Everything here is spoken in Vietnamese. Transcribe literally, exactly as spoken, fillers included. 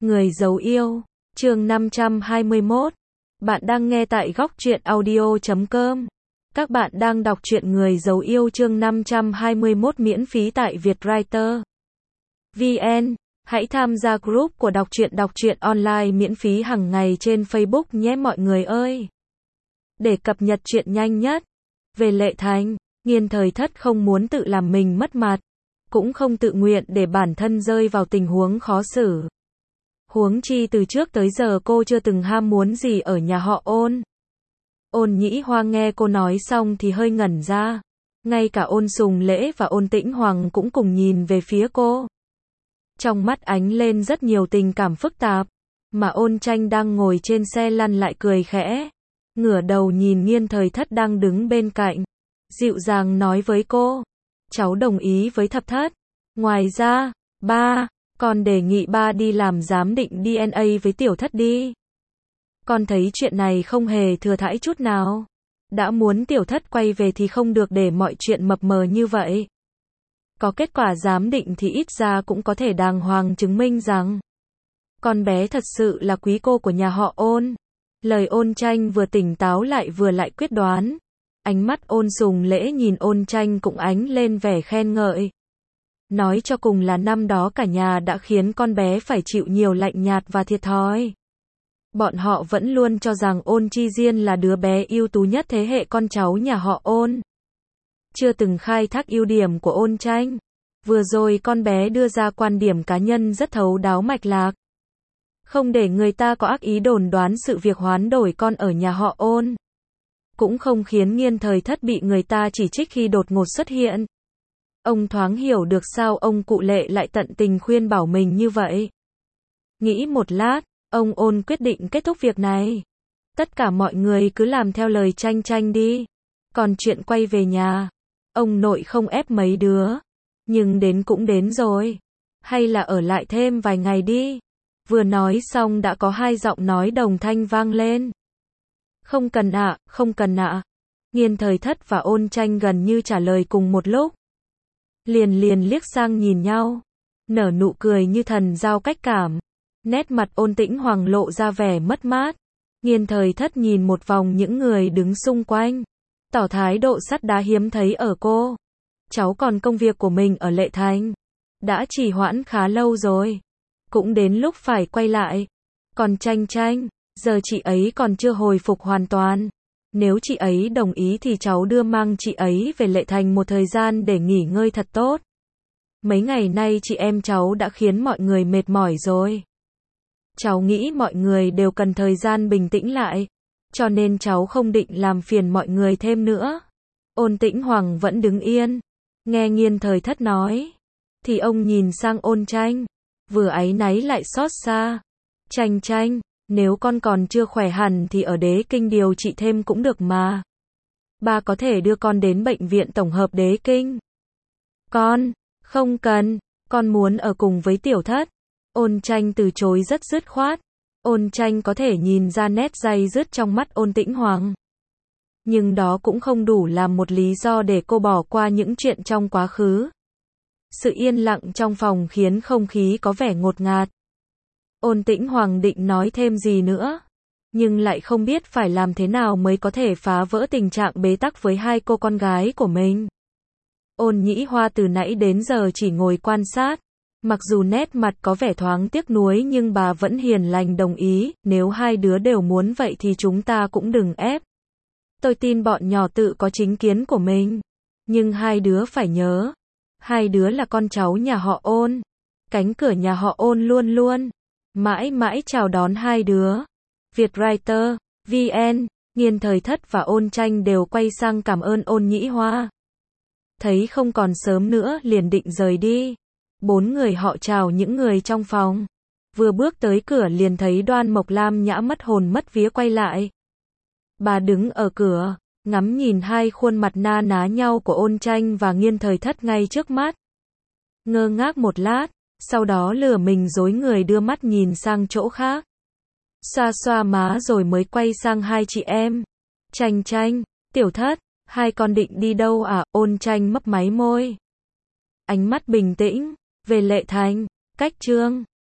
Người giấu yêu, chương năm trăm hai mươi mốt. Bạn đang nghe tại góc truyện audio chấm com. Các bạn đang đọc truyện Người giấu yêu chương năm trăm hai mươi mốt miễn phí tại Vietwriter vê en. Hãy tham gia group của đọc truyện đọc truyện online miễn phí hàng ngày trên Facebook nhé mọi người ơi. Để cập nhật truyện nhanh nhất. Về Lệ Thành, Nghiên Thời Thất không muốn tự làm mình mất mặt, cũng không tự nguyện để bản thân rơi vào tình huống khó xử. Huống chi từ trước tới giờ cô chưa từng ham muốn gì ở nhà họ Ôn. Ôn Nhĩ Hoa nghe cô nói xong thì hơi ngẩn ra. Ngay cả Ôn Sùng Lễ và Ôn Tĩnh Hoàng cũng cùng nhìn về phía cô. Trong mắt ánh lên rất nhiều tình cảm phức tạp, mà Ôn Tranh đang ngồi trên xe lăn lại cười khẽ. Ngửa đầu nhìn Nghiên Thời Thất đang đứng bên cạnh, dịu dàng nói với cô, cháu đồng ý với Thập Thất. Ngoài ra, ba, con đề nghị ba đi làm giám định đê en a với Tiểu Thất đi. Con thấy chuyện này không hề thừa thãi chút nào. Đã muốn Tiểu Thất quay về thì không được để mọi chuyện mập mờ như vậy. Có kết quả giám định thì ít ra cũng có thể đàng hoàng chứng minh rằng con bé thật sự là quý cô của nhà họ Ôn. Lời Ôn Tranh vừa tỉnh táo lại vừa lại quyết đoán. Ánh mắt Ôn Sùng Lễ nhìn Ôn Tranh cũng ánh lên vẻ khen ngợi. Nói cho cùng là năm đó cả nhà đã khiến con bé phải chịu nhiều lạnh nhạt và thiệt thòi. Bọn họ vẫn luôn cho rằng Ôn Chi Diên là đứa bé ưu tú nhất thế hệ con cháu nhà họ Ôn. Chưa từng khai thác ưu điểm của Ôn Tranh. Vừa rồi con bé đưa ra quan điểm cá nhân rất thấu đáo mạch lạc. Không để người ta có ác ý đồn đoán sự việc hoán đổi con ở nhà họ Ôn. Cũng không khiến Nghiên Thời Thất bị người ta chỉ trích khi đột ngột xuất hiện. Ông thoáng hiểu được sao ông cụ Lệ lại tận tình khuyên bảo mình như vậy. Nghĩ một lát, ông Ôn quyết định kết thúc việc này. Tất cả mọi người cứ làm theo lời Tranh Tranh đi. Còn chuyện quay về nhà, ông nội không ép mấy đứa. Nhưng đến cũng đến rồi. Hay là ở lại thêm vài ngày đi. Vừa nói xong đã có hai giọng nói đồng thanh vang lên. Không cần ạ, không cần ạ. Nghiên Thời Thất và Ôn Tranh gần như trả lời cùng một lúc. Liền liền liếc sang nhìn nhau. Nở nụ cười như thần giao cách cảm. Nét mặt Ôn Tĩnh Hoàng lộ ra vẻ mất mát. Nghiên Thời Thất nhìn một vòng những người đứng xung quanh. Tỏ thái độ sắt đá hiếm thấy ở cô. Cháu còn công việc của mình ở Lệ Thành. Đã trì hoãn khá lâu rồi. Cũng đến lúc phải quay lại. Còn Tranh Tranh, giờ chị ấy còn chưa hồi phục hoàn toàn. Nếu chị ấy đồng ý thì cháu đưa mang chị ấy về Lệ Thành một thời gian để nghỉ ngơi thật tốt. Mấy ngày nay chị em cháu đã khiến mọi người mệt mỏi rồi. Cháu nghĩ mọi người đều cần thời gian bình tĩnh lại. Cho nên cháu không định làm phiền mọi người thêm nữa. Ôn Tĩnh Hoàng vẫn đứng yên. Nghe Nghiên Thời Thất nói. Thì ông nhìn sang Ôn Tranh. Vừa áy náy lại xót xa. Tranh Tranh, nếu con còn chưa khỏe hẳn thì ở Đế Kinh điều trị thêm cũng được mà. Ba có thể đưa con đến bệnh viện tổng hợp Đế Kinh. Con, không cần, con muốn ở cùng với Tiểu Thất. Ôn Tranh từ chối rất dứt khoát. Ôn Tranh có thể nhìn ra nét day dứt trong mắt Ôn Tĩnh Hoàng. Nhưng đó cũng không đủ làm một lý do để cô bỏ qua những chuyện trong quá khứ. Sự yên lặng trong phòng khiến không khí có vẻ ngột ngạt. Ôn Tĩnh Hoàng định nói thêm gì nữa, nhưng lại không biết phải làm thế nào mới có thể phá vỡ tình trạng bế tắc với hai cô con gái của mình. Ôn Nhĩ Hoa từ nãy đến giờ chỉ ngồi quan sát. Mặc dù nét mặt có vẻ thoáng tiếc nuối nhưng bà vẫn hiền lành đồng ý, nếu hai đứa đều muốn vậy thì chúng ta cũng đừng ép. Tôi tin bọn nhỏ tự có chính kiến của mình. Nhưng hai đứa phải nhớ, hai đứa là con cháu nhà họ Ôn. Cánh cửa nhà họ Ôn luôn luôn, mãi mãi chào đón hai đứa. Vietwriter vê en, Nghiên Thời Thất và Ôn Tranh đều quay sang cảm ơn Ôn Nhĩ Hoa. Thấy không còn sớm nữa liền định rời đi. Bốn người họ chào những người trong phòng. Vừa bước tới cửa liền thấy Đoan Mộc Lam Nhã mất hồn mất vía quay lại. Bà đứng ở cửa, ngắm nhìn hai khuôn mặt na ná nhau của Ôn Tranh và Nghiên Thời Thất ngay trước mắt. Ngơ ngác một lát, sau đó lừa mình dối người đưa mắt nhìn sang chỗ khác. Xoa xoa má rồi mới quay sang hai chị em. Tranh Tranh, Tiểu Thất, hai con định đi đâu à? Ôn Tranh mấp máy môi. Ánh mắt bình tĩnh, về Lệ Thành, cách Trương.